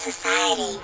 Society.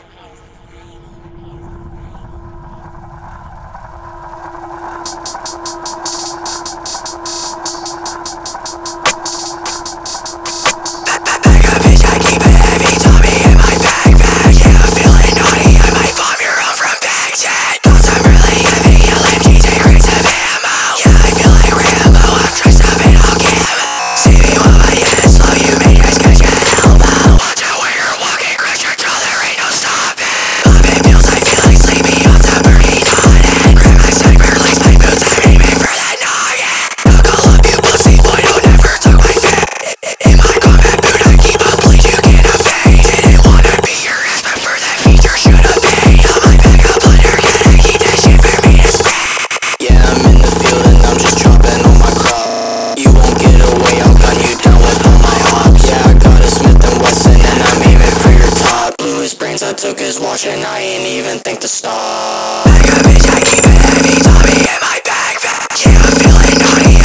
I took his watch and I ain't even think to stop. Like a bitch, I keep it heavy, Tommy in my backpack. Yeah, I'm feeling naughty.